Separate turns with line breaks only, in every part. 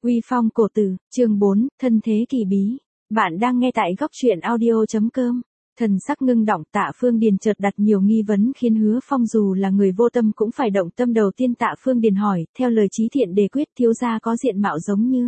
Uy phong cổ tử, chương 4, thân thế kỳ bí. Bạn đang nghe tại góc truyện audio.com. Thần sắc ngưng động, Tạ Phương Điền chợt đặt nhiều nghi vấn khiến Hứa Phong dù là người vô tâm cũng phải động tâm. Đầu tiên Tạ Phương Điền hỏi, theo lời Chí Thiện đề quyết thiếu gia có diện mạo giống như.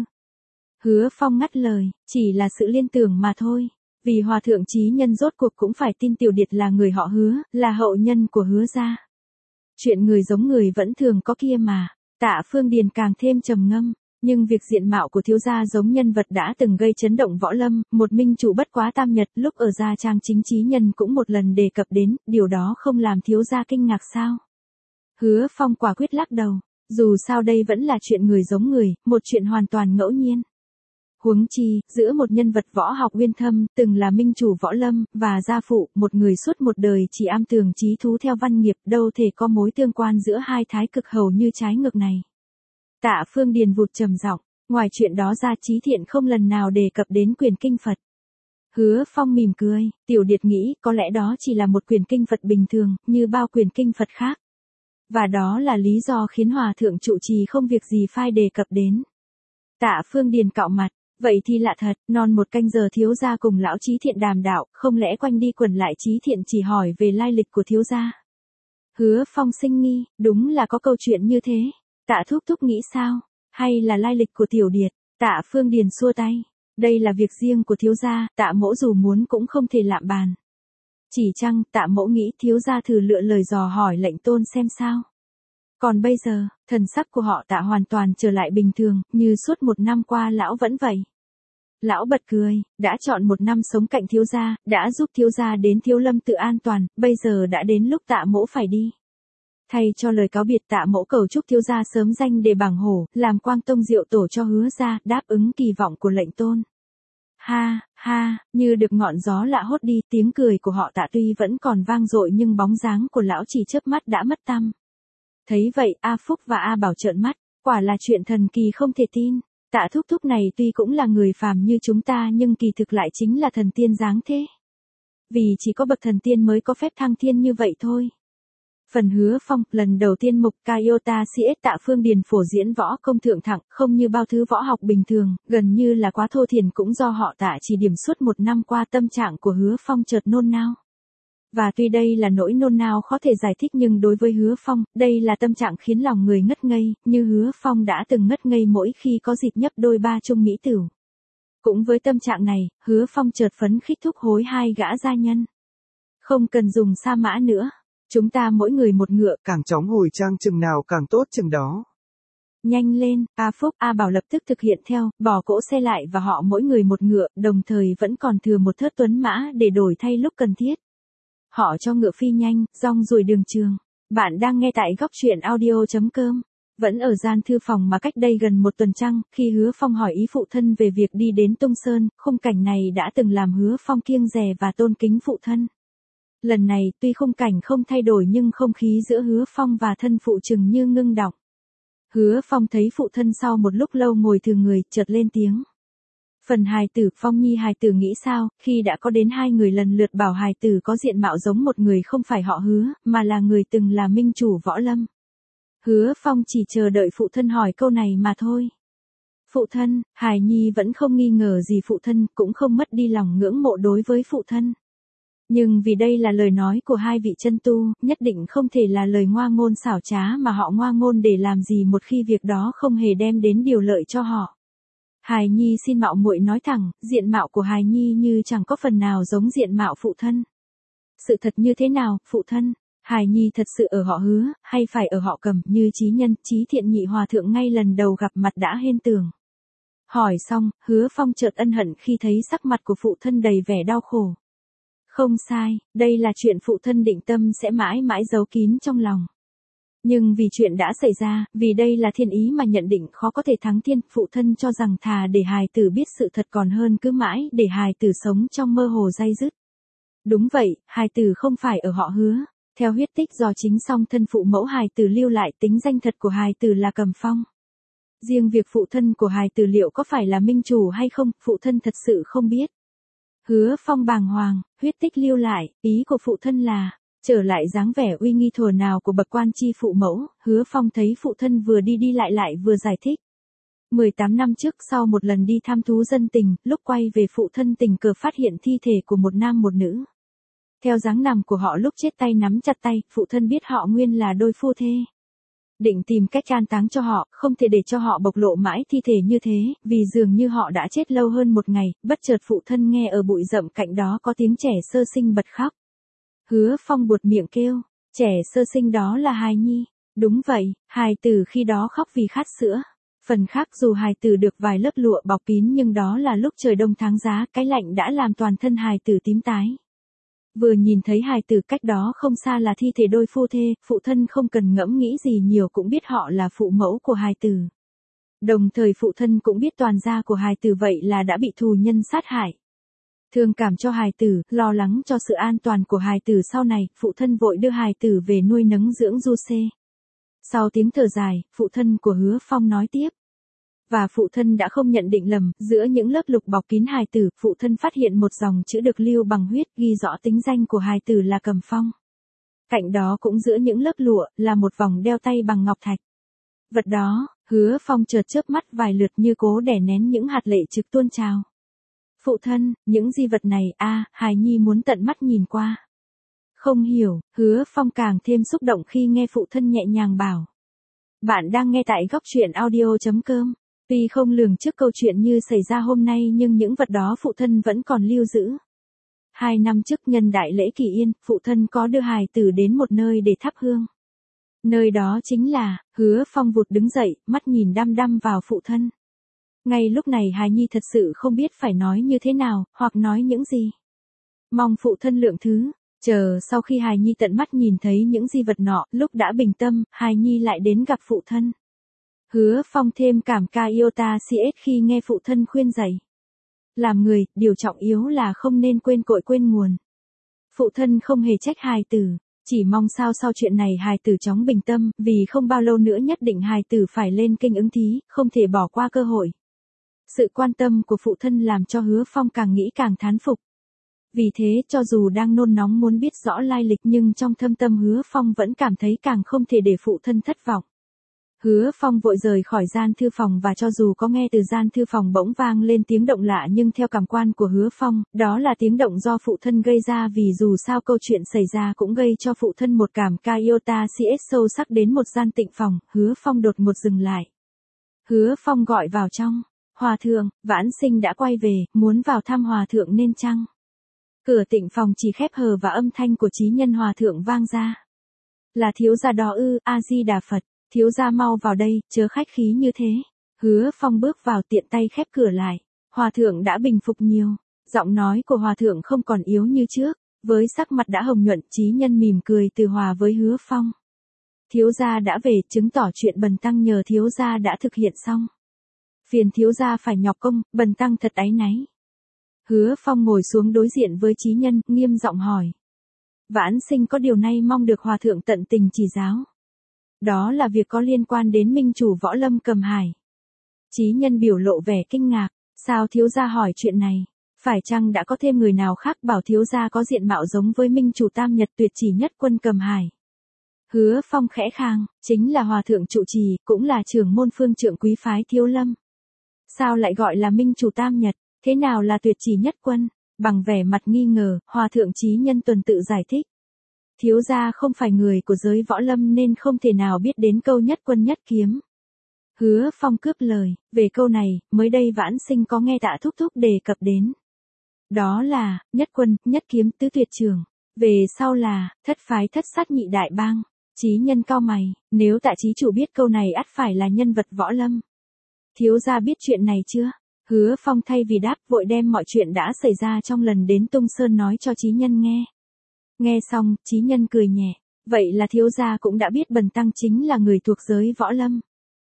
Hứa Phong ngắt lời, chỉ là sự liên tưởng mà thôi. Vì hòa thượng chí nhân rốt cuộc cũng phải tin Tiểu Điệt là người họ Hứa, là hậu nhân của Hứa gia. Chuyện người giống người vẫn thường có kia mà. Tạ Phương Điền càng thêm trầm ngâm. Nhưng việc diện mạo của thiếu gia giống nhân vật đã từng gây chấn động võ lâm, một minh chủ bất quá tam nhật, lúc ở gia trang chính chí nhân cũng một lần đề cập đến, điều đó không làm thiếu gia kinh ngạc sao? Hứa Phong quả quyết lắc đầu, dù sao đây vẫn là chuyện người giống người, một chuyện hoàn toàn ngẫu nhiên. Huống chi, giữa một nhân vật võ học uyên thâm, từng là minh chủ võ lâm, và gia phụ, một người suốt một đời chỉ am tường chí thú theo văn nghiệp, đâu thể có mối tương quan giữa hai thái cực hầu như trái ngược này. Tạ Phương Điền vụt trầm giọng, ngoài chuyện đó ra Chí Thiện không lần nào đề cập đến quyền kinh Phật. Hứa Phong mỉm cười, Tiểu Điệt nghĩ có lẽ đó chỉ là một quyền kinh Phật bình thường, như bao quyền kinh Phật khác. Và đó là lý do khiến Hòa Thượng trụ trì không việc gì phai đề cập đến. Tạ Phương Điền cạo mặt, vậy thì lạ thật, non một canh giờ thiếu gia cùng lão Chí Thiện đàm đạo, không lẽ quanh đi quẩn lại Chí Thiện chỉ hỏi về lai lịch của thiếu gia. Hứa Phong sinh nghi, đúng là có câu chuyện như thế. Tạ thúc thúc nghĩ sao? Hay là lai lịch của Tiểu Điệt? Tạ Phương Điền xua tay. Đây là việc riêng của thiếu gia, Tạ mỗ dù muốn cũng không thể lạm bàn. Chỉ chăng Tạ mỗ nghĩ thiếu gia thử lựa lời dò hỏi lệnh tôn xem sao? Còn bây giờ, thần sắc của họ Tạ hoàn toàn trở lại bình thường, như suốt một năm qua lão vẫn vậy. Lão bật cười, đã chọn một năm sống cạnh thiếu gia, đã giúp thiếu gia đến Thiếu Lâm tự an toàn, bây giờ đã đến lúc Tạ mỗ phải đi. Thay cho lời cáo biệt Tạ mỗ cầu chúc thiếu gia sớm danh đề bảng hổ, làm quang tông diệu tổ cho Hứa gia, đáp ứng kỳ vọng của lệnh tôn. Ha, ha, như được ngọn gió lạ hốt đi, tiếng cười của họ Tạ tuy vẫn còn vang dội nhưng bóng dáng của lão chỉ chớp mắt đã mất tăm. Thấy vậy, A Phúc và A Bảo trợn mắt, quả là chuyện thần kỳ không thể tin. Tạ thúc thúc này tuy cũng là người phàm như chúng ta nhưng kỳ thực lại chính là thần tiên dáng thế. Vì chỉ có bậc thần tiên mới có phép thăng thiên như vậy thôi. Phần Hứa Phong, lần đầu tiên mục Kaiota CS Tạ Phương Điền phổ diễn võ công thượng thặng, không như bao thứ võ học bình thường, gần như là quá thô thiển cũng do họ Tạ chỉ điểm suốt một năm qua tâm trạng của Hứa Phong chợt nôn nao. Và tuy đây là nỗi nôn nao khó thể giải thích nhưng đối với Hứa Phong, đây là tâm trạng khiến lòng người ngất ngây, như Hứa Phong đã từng ngất ngây mỗi khi có dịp nhấp đôi ba chung mỹ tửu. Cũng với tâm trạng này, Hứa Phong chợt phấn khích thúc hối hai gã gia nhân. Không cần dùng sa mã nữa. Chúng ta mỗi người một ngựa,
càng chóng hồi trang chừng nào càng tốt chừng đó.
Nhanh lên, A Phúc, A Bảo lập tức thực hiện theo, bỏ cỗ xe lại và họ mỗi người một ngựa, đồng thời vẫn còn thừa một thớt tuấn mã để đổi thay lúc cần thiết. Họ cho ngựa phi nhanh, rong ruổi đường trường. Bạn đang nghe tại góc truyện audio.com. Vẫn ở gian thư phòng mà cách đây gần một tuần trăng, khi Hứa Phong hỏi ý phụ thân về việc đi đến Tung Sơn, khung cảnh này đã từng làm Hứa Phong kiêng dè và tôn kính phụ thân. Lần này, tuy khung cảnh không thay đổi nhưng không khí giữa Hứa Phong và thân phụ chừng như ngưng đọng. Hứa Phong thấy phụ thân sau một lúc lâu ngồi thừa người, chợt lên tiếng. Phần hài tử, Phong Nhi hài tử nghĩ sao, khi đã có đến hai người lần lượt bảo hài tử có diện mạo giống một người không phải họ Hứa, mà là người từng là minh chủ võ lâm. Hứa Phong chỉ chờ đợi phụ thân hỏi câu này mà thôi. Phụ thân, hài nhi vẫn không nghi ngờ gì phụ thân, cũng không mất đi lòng ngưỡng mộ đối với phụ thân. Nhưng vì đây là lời nói của hai vị chân tu, nhất định không thể là lời ngoa ngôn xảo trá mà họ ngoa ngôn để làm gì một khi việc đó không hề đem đến điều lợi cho họ. Hài nhi xin mạo muội nói thẳng, diện mạo của hài nhi như chẳng có phần nào giống diện mạo phụ thân. Sự thật như thế nào, phụ thân? Hài nhi thật sự ở họ Hứa, hay phải ở họ Cầm, như Chí Nhân, Chí Thiện nhị hòa thượng ngay lần đầu gặp mặt đã hên tưởng. Hỏi xong, Hứa Phong chợt ân hận khi thấy sắc mặt của phụ thân đầy vẻ đau khổ. Không sai, đây là chuyện phụ thân định tâm sẽ mãi mãi giấu kín trong lòng. Nhưng vì chuyện đã xảy ra, vì đây là thiên ý mà nhận định khó có thể thắng thiên, phụ thân cho rằng thà để hài tử biết sự thật còn hơn cứ mãi để hài tử sống trong mơ hồ day dứt. Đúng vậy, hài tử không phải ở họ Hứa. Theo huyết tích do chính song thân phụ mẫu hài tử lưu lại, tính danh thật của hài tử là Cầm Phong. Riêng việc phụ thân của hài tử liệu có phải là minh chủ hay không, phụ thân thật sự không biết. Hứa Phong bàng hoàng, huyết tích lưu lại, ý của phụ thân là, trở lại dáng vẻ uy nghi thuở nào của bậc quan chi phụ mẫu, Hứa Phong thấy phụ thân vừa đi đi lại vừa giải thích. 18 năm trước sau một lần đi thăm thú dân tình, lúc quay về phụ thân tình cờ phát hiện thi thể của một nam một nữ. Theo dáng nằm của họ lúc chết tay nắm chặt tay, phụ thân biết họ nguyên là đôi phu thê. Định tìm cách an táng cho họ, không thể để cho họ bộc lộ mãi thi thể như thế, vì dường như họ đã chết lâu hơn một ngày, bất chợt phụ thân nghe ở bụi rậm cạnh đó có tiếng trẻ sơ sinh bật khóc. Hứa Phong buột miệng kêu, trẻ sơ sinh đó là hài nhi. Đúng vậy, hài tử khi đó khóc vì khát sữa. Phần khác dù hài tử được vài lớp lụa bọc kín nhưng đó là lúc trời đông tháng giá, cái lạnh đã làm toàn thân hài tử tím tái. Vừa nhìn thấy hài tử cách đó không xa là thi thể đôi phu thê, phụ thân không cần ngẫm nghĩ gì nhiều cũng biết họ là phụ mẫu của hài tử. Đồng thời phụ thân cũng biết toàn gia của hài tử vậy là đã bị thù nhân sát hại. Thương cảm cho hài tử, lo lắng cho sự an toàn của hài tử sau này, phụ thân vội đưa hài tử về nuôi nấng dưỡng du xê. Sau tiếng thở dài, phụ thân của Hứa Phong nói tiếp. Và phụ thân đã không nhận định lầm, giữa những lớp lục bọc kín hài tử, phụ thân phát hiện một dòng chữ được lưu bằng huyết ghi rõ tính danh của hài tử là Cầm Phong. Cạnh đó cũng giữa những lớp lụa, là một vòng đeo tay bằng ngọc thạch. Vật đó, Hứa Phong chợt chớp mắt vài lượt như cố đè nén những hạt lệ trực tuôn trào. Phụ thân, những di vật này, hài nhi muốn tận mắt nhìn qua. Không hiểu, Hứa Phong càng thêm xúc động khi nghe phụ thân nhẹ nhàng bảo. Bạn đang nghe tại góc truyện audio.com. Tuy không lường trước câu chuyện như xảy ra hôm nay nhưng những vật đó phụ thân vẫn còn lưu giữ. 2 năm trước nhân đại lễ Kỳ Yên, phụ thân có đưa hài tử đến một nơi để thắp hương. Nơi đó chính là, Hứa Phong vụt đứng dậy, mắt nhìn đăm đăm vào phụ thân. Ngay lúc này hài nhi thật sự không biết phải nói như thế nào, hoặc nói những gì. Mong phụ thân lượng thứ. Chờ sau khi hài nhi tận mắt nhìn thấy những di vật nọ, lúc đã bình tâm, hài nhi lại đến gặp phụ thân. Hứa Phong thêm cảm ca iota cs khi nghe phụ thân khuyên dạy. Làm người, điều trọng yếu là không nên quên cội quên nguồn. Phụ thân không hề trách hài tử, chỉ mong sao sau chuyện này hài tử chóng bình tâm, vì không bao lâu nữa nhất định hài tử phải lên kênh ứng thí, không thể bỏ qua cơ hội. Sự quan tâm của phụ thân làm cho Hứa Phong càng nghĩ càng thán phục. Vì thế cho dù đang nôn nóng muốn biết rõ lai lịch nhưng trong thâm tâm Hứa Phong vẫn cảm thấy càng không thể để phụ thân thất vọng. Hứa Phong vội rời khỏi gian thư phòng và cho dù có nghe từ gian thư phòng bỗng vang lên tiếng động lạ nhưng theo cảm quan của Hứa Phong, đó là tiếng động do phụ thân gây ra vì dù sao câu chuyện xảy ra cũng gây cho phụ thân một cảm ca iota cs sâu sắc đến một gian tịnh phòng, Hứa Phong đột ngột dừng lại. Hứa Phong gọi vào trong, Hòa thượng, Vãn Sinh đã quay về, muốn vào thăm Hòa thượng nên chăng? Cửa tịnh phòng chỉ khép hờ và âm thanh của chí nhân Hòa thượng vang ra. Là thiếu gia đó ư, A-di-đà Phật. Thiếu gia mau vào đây, chớ khách khí như thế. Hứa Phong bước vào tiện tay khép cửa lại. Hòa thượng đã bình phục nhiều. Giọng nói của hòa thượng không còn yếu như trước. Với sắc mặt đã hồng nhuận, chí nhân mỉm cười từ hòa với Hứa Phong. Thiếu gia đã về, chứng tỏ chuyện bần tăng nhờ thiếu gia đã thực hiện xong. Phiền thiếu gia phải nhọc công, bần tăng thật áy náy. Hứa Phong ngồi xuống đối diện với chí nhân, nghiêm giọng hỏi. Vãn Sinh có điều này mong được hòa thượng tận tình chỉ giáo. Đó là việc có liên quan đến minh chủ Võ Lâm Cầm Hải. Chí nhân biểu lộ vẻ kinh ngạc, sao thiếu gia hỏi chuyện này? Phải chăng đã có thêm người nào khác bảo thiếu gia có diện mạo giống với minh chủ Tam Nhật Tuyệt Chỉ Nhất Quân Cầm Hải? Hứa Phong khẽ khàng, chính là hòa thượng trụ trì, cũng là trưởng môn phương trượng quý phái Thiếu Lâm. Sao lại gọi là minh chủ Tam Nhật, thế nào là Tuyệt Chỉ Nhất Quân? Bằng vẻ mặt nghi ngờ, hòa thượng chí nhân tuần tự giải thích. Thiếu gia không phải người của giới võ lâm nên không thể nào biết đến câu nhất quân nhất kiếm. Hứa Phong cướp lời, về câu này, mới đây Vãn Sinh có nghe Tạ Thúc Thúc đề cập đến. Đó là, nhất quân, nhất kiếm, tứ tuyệt trường. Về sau là, thất phái thất sát nhị đại bang. Chí nhân cau mày, nếu Tạ chí chủ biết câu này ắt phải là nhân vật võ lâm. Thiếu gia biết chuyện này chưa? Hứa Phong thay vì đáp vội đem mọi chuyện đã xảy ra trong lần đến Tung Sơn nói cho chí nhân nghe. Nghe xong, chí nhân cười nhẹ, vậy là thiếu gia cũng đã biết bần tăng chính là người thuộc giới võ lâm.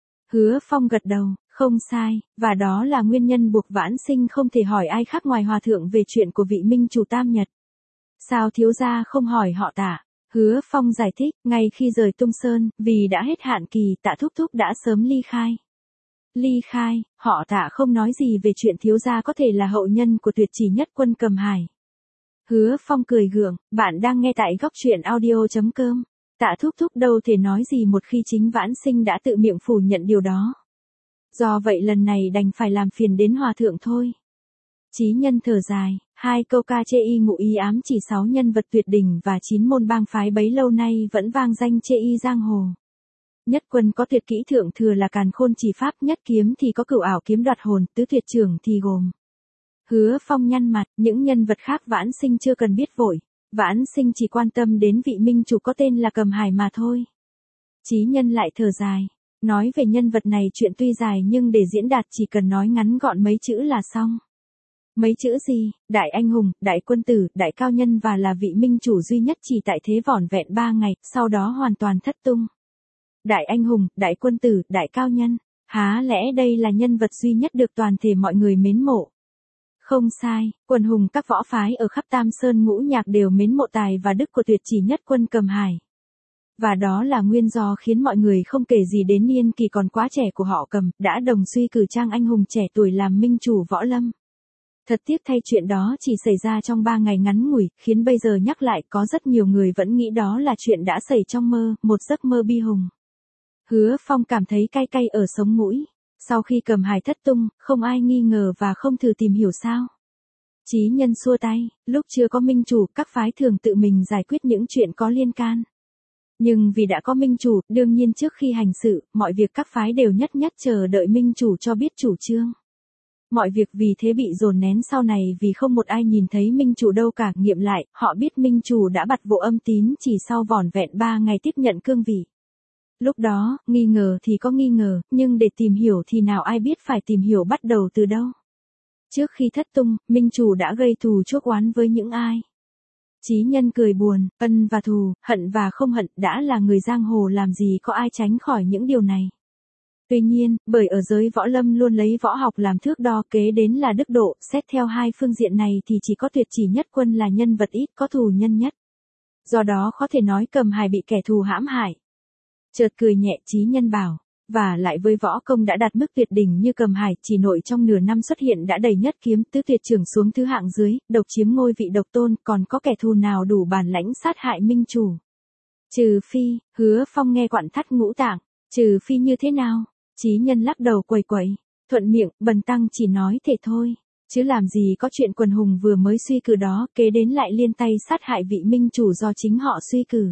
Hứa Phong gật đầu, không sai, và đó là nguyên nhân buộc Vãn Sinh không thể hỏi ai khác ngoài hòa thượng về chuyện của vị minh chủ Tam Nhật. Sao thiếu gia không hỏi họ Tạ? Hứa Phong giải thích, ngay khi rời Tung Sơn, vì đã hết hạn kỳ, Tạ Thúc Thúc đã sớm ly khai. Ly khai, họ Tạ không nói gì về chuyện thiếu gia có thể là hậu nhân của Tuyệt Chỉ Nhất Quân Cầm Hải. Hứa Phong cười gượng, bạn đang nghe tại góc truyện audio.com. Tạ Thúc Thúc đâu thể nói gì một khi chính Vãn Sinh đã tự miệng phủ nhận điều đó. Do vậy lần này đành phải làm phiền đến hòa thượng thôi. Chí nhân thở dài, 2 câu ca chê y ngụ ý ám chỉ 6 nhân vật tuyệt đỉnh và 9 môn bang phái bấy lâu nay vẫn vang danh chê y giang hồ. Nhất quân có tuyệt kỹ thượng thừa là càn khôn chỉ pháp, nhất kiếm thì có cửu ảo kiếm đoạt hồn, tứ tuyệt trưởng thì gồm. Hứa Phong nhăn mặt, những nhân vật khác Vãn Sinh chưa cần biết vội. Vãn Sinh chỉ quan tâm đến vị minh chủ có tên là Cầm Hải mà thôi. Chí nhân lại thở dài. Nói về nhân vật này chuyện tuy dài nhưng để diễn đạt chỉ cần nói ngắn gọn mấy chữ là xong. Mấy chữ gì? Đại anh hùng, đại quân tử, đại cao nhân và là vị minh chủ duy nhất chỉ tại thế vỏn vẹn 3 ngày, sau đó hoàn toàn thất tung. Đại anh hùng, đại quân tử, đại cao nhân. Há lẽ đây là nhân vật duy nhất được toàn thể mọi người mến mộ? Không sai, quần hùng các võ phái ở khắp Tam Sơn Ngũ Nhạc đều mến mộ tài và đức của tuyệt chỉ nhất quân Cầm Hải. Và đó là nguyên do khiến mọi người không kể gì đến niên kỳ còn quá trẻ của họ Cầm, đã đồng suy cử trang anh hùng trẻ tuổi làm minh chủ võ lâm. Thật tiếc thay chuyện đó chỉ xảy ra trong 3 ngày ngắn ngủi, khiến bây giờ nhắc lại có rất nhiều người vẫn nghĩ đó là chuyện đã xảy trong mơ, một giấc mơ bi hùng. Hứa Phong cảm thấy cay cay ở sống mũi. Sau khi Cầm Hải thất tung, không ai nghi ngờ và không thử tìm hiểu sao. Chí nhân xua tay, lúc chưa có minh chủ, các phái thường tự mình giải quyết những chuyện có liên can. Nhưng vì đã có minh chủ, đương nhiên trước khi hành sự, mọi việc các phái đều nhất nhất chờ đợi minh chủ cho biết chủ trương. Mọi việc vì thế bị dồn nén sau này vì không một ai nhìn thấy minh chủ đâu cả. Nghiệm lại, họ biết minh chủ đã bặt vô âm tín chỉ sau vỏn vẹn 3 ngày tiếp nhận cương vị. Lúc đó, nghi ngờ thì có nghi ngờ, nhưng để tìm hiểu thì nào ai biết phải tìm hiểu bắt đầu từ đâu. Trước khi thất tung, minh chủ đã gây thù chuốc oán với những ai? Chí nhân cười buồn, ân và thù, hận và không hận, đã là người giang hồ làm gì có ai tránh khỏi những điều này. Tuy nhiên, bởi ở giới võ lâm luôn lấy võ học làm thước đo, kế đến là đức độ, xét theo 2 phương diện này thì chỉ có tuyệt chỉ nhất quân là nhân vật ít có thù nhân nhất. Do đó có thể nói Cầm Hải bị kẻ thù hãm hại. Chợt cười nhẹ, chí nhân bảo, và lại với võ công đã đạt mức tuyệt đỉnh như Cầm Hải, chỉ nội trong nửa năm xuất hiện đã đầy nhất kiếm, tứ tuyệt trưởng xuống thứ hạng dưới, độc chiếm ngôi vị độc tôn, còn có kẻ thù nào đủ bản lãnh sát hại minh chủ? Trừ phi, Hứa Phong nghe quặn thắt ngũ tạng, trừ phi như thế nào? Chí nhân lắc đầu quẩy quẩy, thuận miệng, bần tăng chỉ nói thế thôi, chứ làm gì có chuyện quần hùng vừa mới suy cử đó, kế đến lại liên tay sát hại vị minh chủ do chính họ suy cử.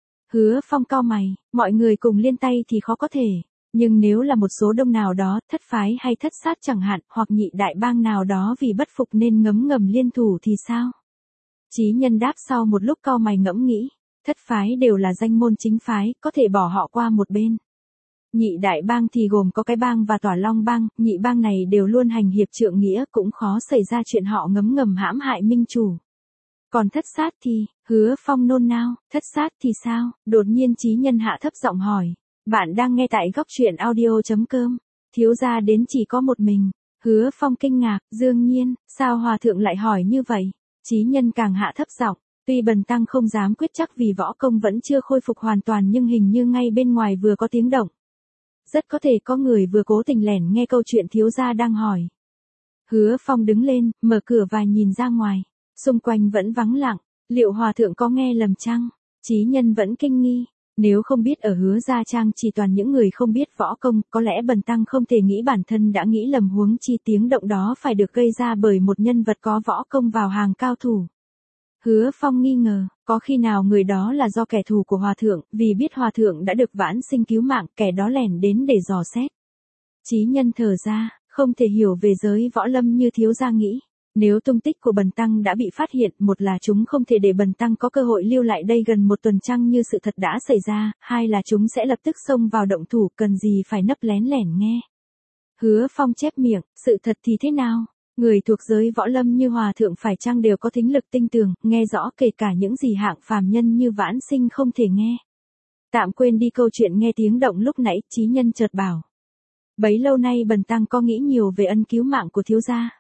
Hứa Phong cau mày, mọi người cùng liên tay thì khó có thể, nhưng nếu là một số đông nào đó, thất phái hay thất sát chẳng hạn, hoặc nhị đại bang nào đó vì bất phục nên ngấm ngầm liên thủ thì sao? Chí nhân đáp sau một lúc cau mày ngẫm nghĩ, thất phái đều là danh môn chính phái, có thể bỏ họ qua một bên. Nhị đại bang thì gồm có cái bang và Tỏa Long bang, nhị bang này đều luôn hành hiệp trượng nghĩa, cũng khó xảy ra chuyện họ ngấm ngầm hãm hại minh chủ. Còn thất sát thì, Hứa Phong nôn nao, thất sát thì sao? Đột nhiên chí nhân hạ thấp giọng hỏi. Bạn đang nghe tại góc truyện audio.com. Thiếu gia đến chỉ có một mình. Hứa Phong kinh ngạc, đương nhiên, sao hòa thượng lại hỏi như vậy? Chí nhân càng hạ thấp giọng. Tuy bần tăng không dám quyết chắc vì võ công vẫn chưa khôi phục hoàn toàn nhưng hình như ngay bên ngoài vừa có tiếng động. Rất có thể có người vừa cố tình lẻn nghe câu chuyện thiếu gia đang hỏi. Hứa Phong đứng lên, mở cửa và nhìn ra ngoài. Xung quanh vẫn vắng lặng, liệu hòa thượng có nghe lầm chăng? Chí nhân vẫn kinh nghi, nếu không biết ở Hứa Gia Trang chỉ toàn những người không biết võ công, có lẽ bần tăng không thể nghĩ bản thân đã nghĩ lầm, huống chi tiếng động đó phải được gây ra bởi một nhân vật có võ công vào hàng cao thủ. Hứa Phong nghi ngờ, có khi nào người đó là do kẻ thù của hòa thượng, vì biết hòa thượng đã được Vãn Sinh cứu mạng, kẻ đó lẻn đến để dò xét. Chí nhân thở ra, không thể hiểu về giới võ lâm như thiếu gia nghĩ. Nếu tung tích của bần tăng đã bị phát hiện, một là chúng không thể để bần tăng có cơ hội lưu lại đây gần một tuần trăng như sự thật đã xảy ra, hai là chúng sẽ lập tức xông vào động thủ, cần gì phải nấp lén lẻn nghe. Hứa Phong chép miệng, sự thật thì thế nào? Người thuộc giới võ lâm như hòa thượng phải chăng đều có thính lực tinh tường, nghe rõ kể cả những gì hạng phàm nhân như Vãn Sinh không thể nghe. Tạm quên đi câu chuyện nghe tiếng động lúc nãy, chí nhân chợt bảo. Bấy lâu nay bần tăng có nghĩ nhiều về ân cứu mạng của thiếu gia.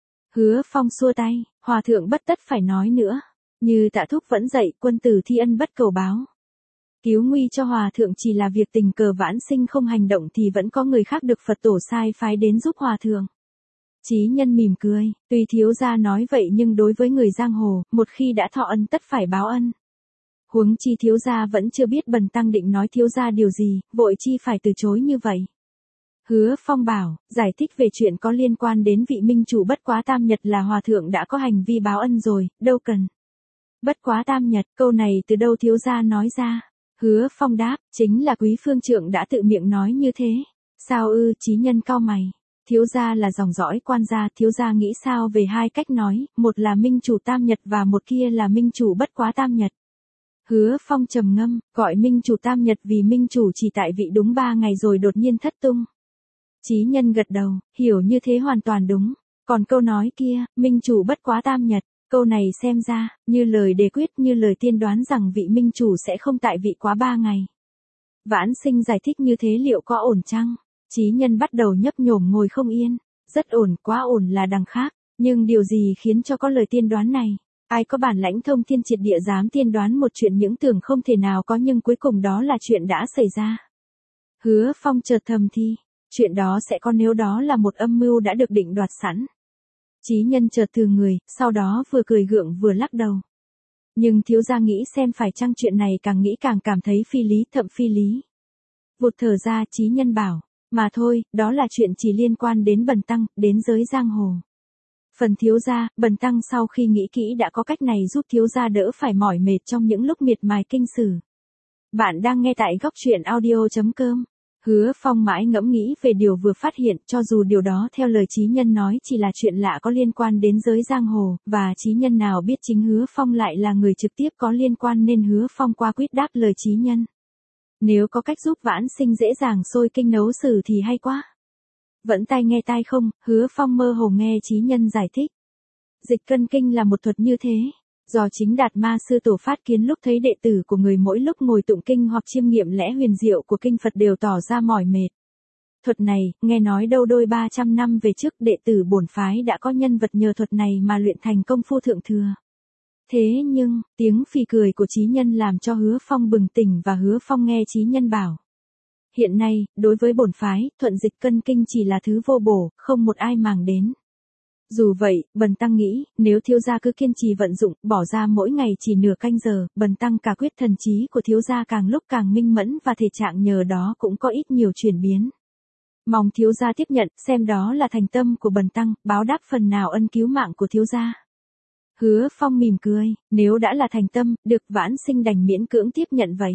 Hứa Phong xua tay, hòa thượng bất tất phải nói nữa. Như Tạ Thúc vẫn dạy, quân tử thi ân bất cầu báo. Cứu nguy cho hòa thượng chỉ là việc tình cờ Vãn Sinh không hành động thì vẫn có người khác được Phật tổ sai phái đến giúp hòa thượng. Chí nhân mỉm cười, tuy thiếu gia nói vậy nhưng đối với người giang hồ, một khi đã thọ ân tất phải báo ân. Huống chi thiếu gia vẫn chưa biết bần tăng định nói thiếu gia điều gì, vội chi phải từ chối như vậy. Hứa Phong bảo, giải thích về chuyện có liên quan đến vị minh chủ bất quá tam nhật là hòa thượng đã có hành vi báo ân rồi, đâu cần. Bất quá tam nhật, câu này từ đâu thiếu gia nói ra? Hứa Phong đáp, chính là quý phương trượng đã tự miệng nói như thế. Sao ư? Chí Nhân cau mày. Thiếu gia là dòng dõi quan gia, thiếu gia nghĩ sao về hai cách nói, một là minh chủ tam nhật và một kia là minh chủ bất quá tam nhật. Hứa Phong trầm ngâm, gọi minh chủ tam nhật vì minh chủ chỉ tại vị đúng 3 ngày rồi đột nhiên thất tung. Chí Nhân gật đầu, hiểu như thế hoàn toàn đúng. Còn câu nói kia, minh chủ bất quá tam nhật, câu này xem ra, như lời đề quyết, như lời tiên đoán rằng vị minh chủ sẽ không tại vị quá 3 ngày. Vãn Sinh giải thích như thế liệu có ổn chăng? Chí Nhân bắt đầu nhấp nhổm ngồi không yên. Rất ổn, quá ổn là đằng khác. Nhưng điều gì khiến cho có lời tiên đoán này? Ai có bản lãnh thông thiên triệt địa dám tiên đoán một chuyện những tưởng không thể nào có nhưng cuối cùng đó là chuyện đã xảy ra. Hứa Phong chợt thầm thi. Chuyện đó sẽ có nếu đó là một âm mưu đã được định đoạt sẵn. Chí Nhân chợt từ người, sau đó vừa cười gượng vừa lắc đầu. Nhưng thiếu gia nghĩ xem phải chăng chuyện này càng nghĩ càng cảm thấy phi lý, thậm phi lý. Vụt thở ra, Chí Nhân bảo, mà thôi, đó là chuyện chỉ liên quan đến Bần Tăng, đến giới giang hồ. Phần thiếu gia, Bần Tăng sau khi nghĩ kỹ đã có cách này giúp thiếu gia đỡ phải mỏi mệt trong những lúc miệt mài kinh sử. Bạn đang nghe tại góc truyện audio.com. Hứa Phong mãi ngẫm nghĩ về điều vừa phát hiện, cho dù điều đó theo lời Chí Nhân nói chỉ là chuyện lạ có liên quan đến giới giang hồ, và Chí Nhân nào biết chính Hứa Phong lại là người trực tiếp có liên quan nên Hứa Phong qua quyết đáp lời Chí Nhân. Nếu có cách giúp Vãn Sinh dễ dàng sôi kinh nấu sử thì hay quá. Vẫn tai nghe tai không? Hứa Phong mơ hồ nghe Chí Nhân giải thích. Dịch cân kinh là một thuật như thế. Do chính Đạt Ma sư tổ phát kiến lúc thấy đệ tử của người mỗi lúc ngồi tụng kinh hoặc chiêm nghiệm lẽ huyền diệu của kinh Phật đều tỏ ra mỏi mệt. Thuật này, nghe nói đâu đôi 300 năm về trước đệ tử bổn phái đã có nhân vật nhờ thuật này mà luyện thành công phu thượng thừa. Thế nhưng, tiếng phì cười của Chí Nhân làm cho Hứa Phong bừng tỉnh và Hứa Phong nghe Chí Nhân bảo. Hiện nay, đối với bổn phái, thuận dịch cân kinh chỉ là thứ vô bổ, không một ai màng đến. Dù vậy, Bần Tăng nghĩ, nếu thiếu gia cứ kiên trì vận dụng, bỏ ra mỗi ngày chỉ nửa canh giờ, Bần Tăng cả quyết thần trí của thiếu gia càng lúc càng minh mẫn và thể trạng nhờ đó cũng có ít nhiều chuyển biến. Mong thiếu gia tiếp nhận, xem đó là thành tâm của Bần Tăng, báo đáp phần nào ân cứu mạng của thiếu gia. Hứa Phong mỉm cười, nếu đã là thành tâm, được Vãn Sinh đành miễn cưỡng tiếp nhận vậy.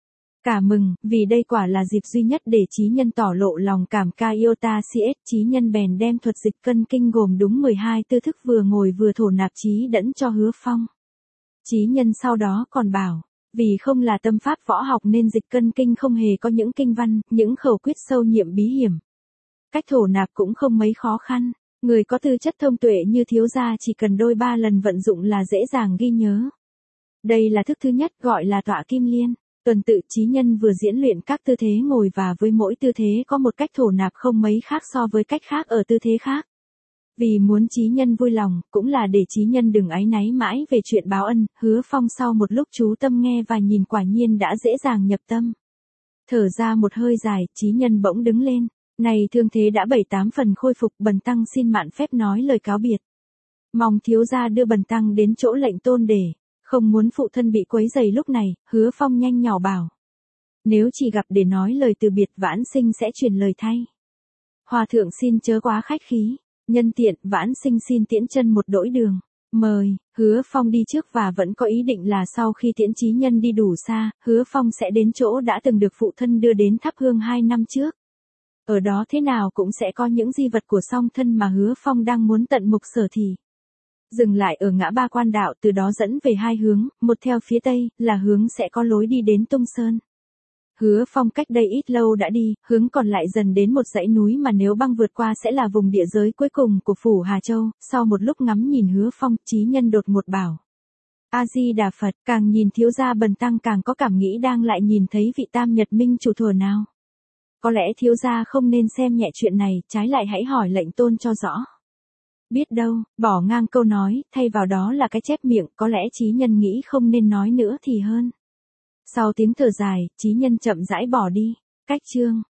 Cả mừng, vì đây quả là dịp duy nhất để Chí Nhân tỏ lộ lòng cảm ca yêu ta CS. Chí Nhân bèn đem thuật dịch cân kinh gồm đúng 12 tư thức vừa ngồi vừa thổ nạp trí đẫn cho Hứa Phong. Chí Nhân sau đó còn bảo, vì không là tâm pháp võ học nên dịch cân kinh không hề có những kinh văn, những khẩu quyết sâu nhiệm bí hiểm. Cách thổ nạp cũng không mấy khó khăn, người có tư chất thông tuệ như thiếu gia chỉ cần đôi 3 lần vận dụng là dễ dàng ghi nhớ. Đây là thức thứ nhất gọi là tọa kim liên. Tuần tự Chí Nhân vừa diễn luyện các tư thế ngồi và với mỗi tư thế có một cách thổ nạp không mấy khác so với cách khác ở tư thế khác. Vì muốn Chí Nhân vui lòng, cũng là để Chí Nhân đừng áy náy mãi về chuyện báo ân, Hứa Phong sau một lúc chú tâm nghe và nhìn quả nhiên đã dễ dàng nhập tâm. Thở ra một hơi dài, Chí Nhân bỗng đứng lên. Này thương thế đã 7-8 phần khôi phục, Bần Tăng xin mạn phép nói lời cáo biệt. Mong thiếu gia đưa Bần Tăng đến chỗ lệnh tôn để. Không muốn phụ thân bị quấy rầy lúc này, Hứa Phong nhanh nhỏ bảo. Nếu chỉ gặp để nói lời từ biệt Vãn Sinh sẽ truyền lời thay. Hòa thượng xin chớ quá khách khí. Nhân tiện, Vãn Sinh xin tiễn chân một đỗi đường. Mời, Hứa Phong đi trước và vẫn có ý định là sau khi tiễn Chí Nhân đi đủ xa, Hứa Phong sẽ đến chỗ đã từng được phụ thân đưa đến thắp hương 2 năm trước. Ở đó thế nào cũng sẽ có những di vật của song thân mà Hứa Phong đang muốn tận mục sở thì. Dừng lại ở ngã ba quan đạo từ đó dẫn về 2 hướng, một theo phía tây, là hướng sẽ có lối đi đến Tung Sơn. Hứa Phong cách đây ít lâu đã đi, hướng còn lại dần đến một dãy núi mà nếu băng vượt qua sẽ là vùng địa giới cuối cùng của phủ Hà Châu. Sau một lúc ngắm nhìn Hứa Phong, Chí Nhân đột ngột bảo. A-di-đà Phật, càng nhìn thiếu gia Bần Tăng càng có cảm nghĩ đang lại nhìn thấy vị tam nhật minh chủ thuở nào. Có lẽ thiếu gia không nên xem nhẹ chuyện này, trái lại hãy hỏi lệnh tôn cho rõ. Biết đâu, bỏ ngang câu nói, thay vào đó là cái chép miệng, có lẽ Chí Nhân nghĩ không nên nói nữa thì hơn. Sau tiếng thở dài, Chí Nhân chậm rãi bỏ đi. Cách chương